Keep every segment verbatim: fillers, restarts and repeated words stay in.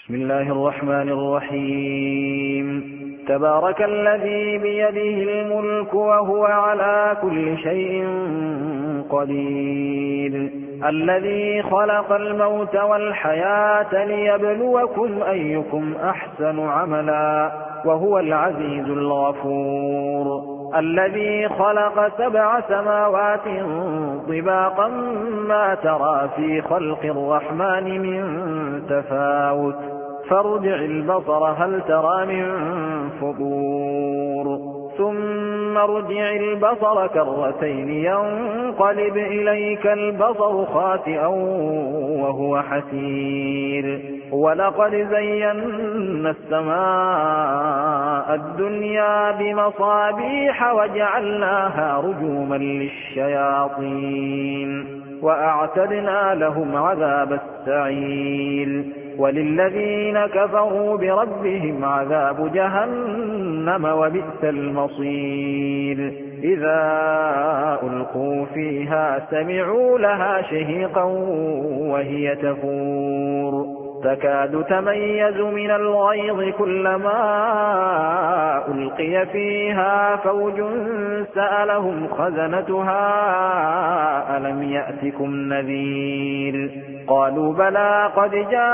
بسم الله الرحمن الرحيم. تبارك الذي بيده الملك وهو على كل شيء قدير، الذي خلق الموت والحياة ليبلوكم أيكم أحسن عملا وهو العزيز الغفور، الذي خلق سبع سماوات طباقا ما ترى في خلق الرحمن من تفاوت فارجع البصر هل ترى من فطور ثم ارجع البصر كرتين ينقلب إليك البصر خاسئا وهو حسير، ولقد زينا السماء الدنيا بمصابيح وجعلناها رجوما للشياطين وأعتدنا لهم عذاب السعير، وللذين كفروا بربهم عذاب جهنم وبئس المصير. إذا ألقوا فيها سمعوا لها شهيقا وهي تفور تكاد تميز من الغيظ كلما ألقي فيها فوج سألهم خزنتها ألم يأتكم نذير قالوا بلى قد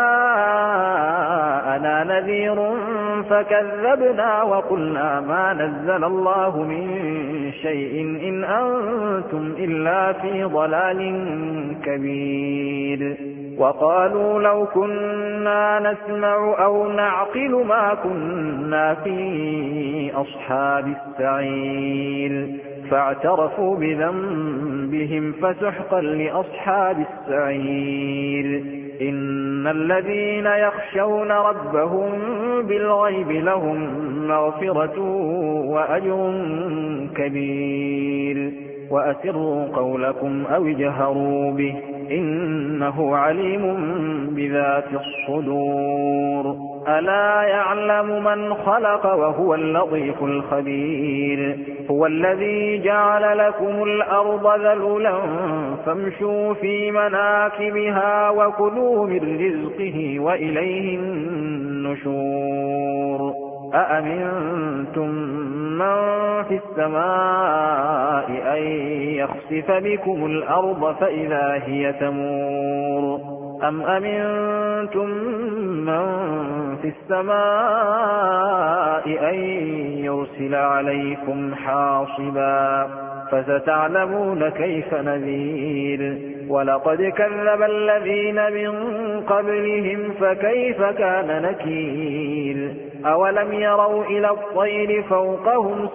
جاءنا نذير فكذبنا وقلنا ما نزل الله من شيء إن أنتم إلا في ضلال كبير. وقالوا لو كنا نسمع أو نعقل ما كنا في أصحاب السعير فاعترفوا بذنبهم فسحقا لأصحاب السعير. إن الذين يخشون ربهم بالغيب لهم مغفرة وأجر كبير. وأسروا قولكم أو اجهروا به إنه عليم بذات الصدور. ألا يعلم من خلق وهو اللطيف الخبير. هو الذي جعل لكم الأرض ذلولا فامشوا في مناكبها وكلوا من رزقه وإليه النشور. أأمنتم من في السماء أن يخسف بكم الأرض فإذا هي تمور أم أمنتم من في السماء أن يرسل عليكم حاصبا فستعلمون كيف نذير. ولقد كذب الذين من قبلهم فكيف كان نكير. أولم يروا إلى الطير فوقهم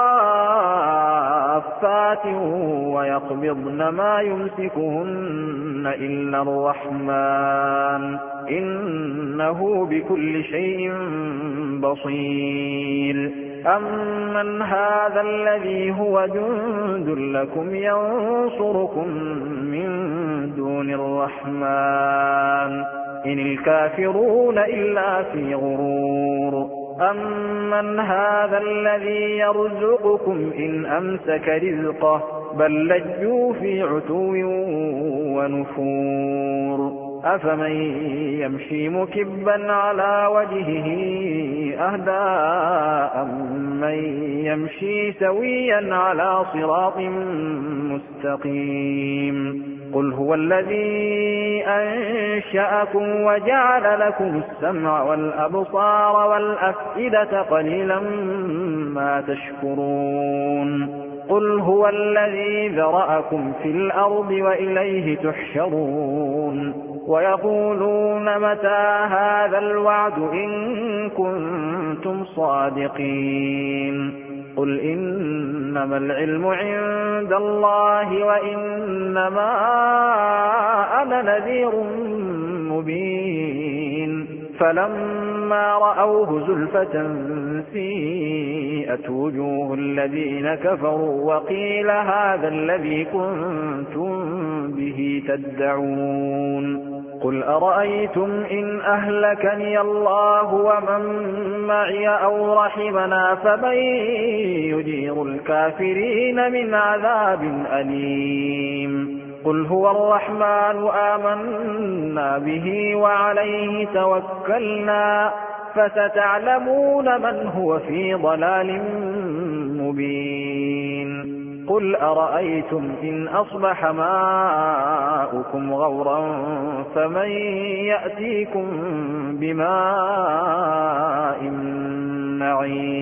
صافات ويقبضن ما يمسكهن إلا الرحمن إنه بكل شيء بصير. أمن هذا الذي هو جند لكم ينصركم من دون الرحمن إن الكافرون إلا في غرور. أمن هذا الذي يرزقكم إن أمسك رزقه بل لجوا في عتو ونفور. أفمن يمشي مكبا على وجهه أهدى أمن يمشي سويا على صراط مستقيم. قل هو الذي أنشأكم وجعل لكم السمع والأبصار والأفئدة قليلا ما تشكرون. قل هو الذي ذرأكم في الأرض وإليه تحشرون. ويقولون متى هذا الوعد إن كنتم صادقين. قل إنما العلم عند الله وإنما أنا نذير مبين. فلما رأوه زلفة سيئت وجوه الذين كفروا وقيل هذا الذي كنتم به تدعون. قل أرأيتم إن أهلكني الله ومن معي أو رحمنا فمن يجير الكافرين من عذاب أليم. قل هو الرحمن آمنا به وعليه توكلنا فستعلمون من هو في ضلال مبين قل أرأيتم إن أصبح ماؤكم غورا فمن يأتيكم بماء معين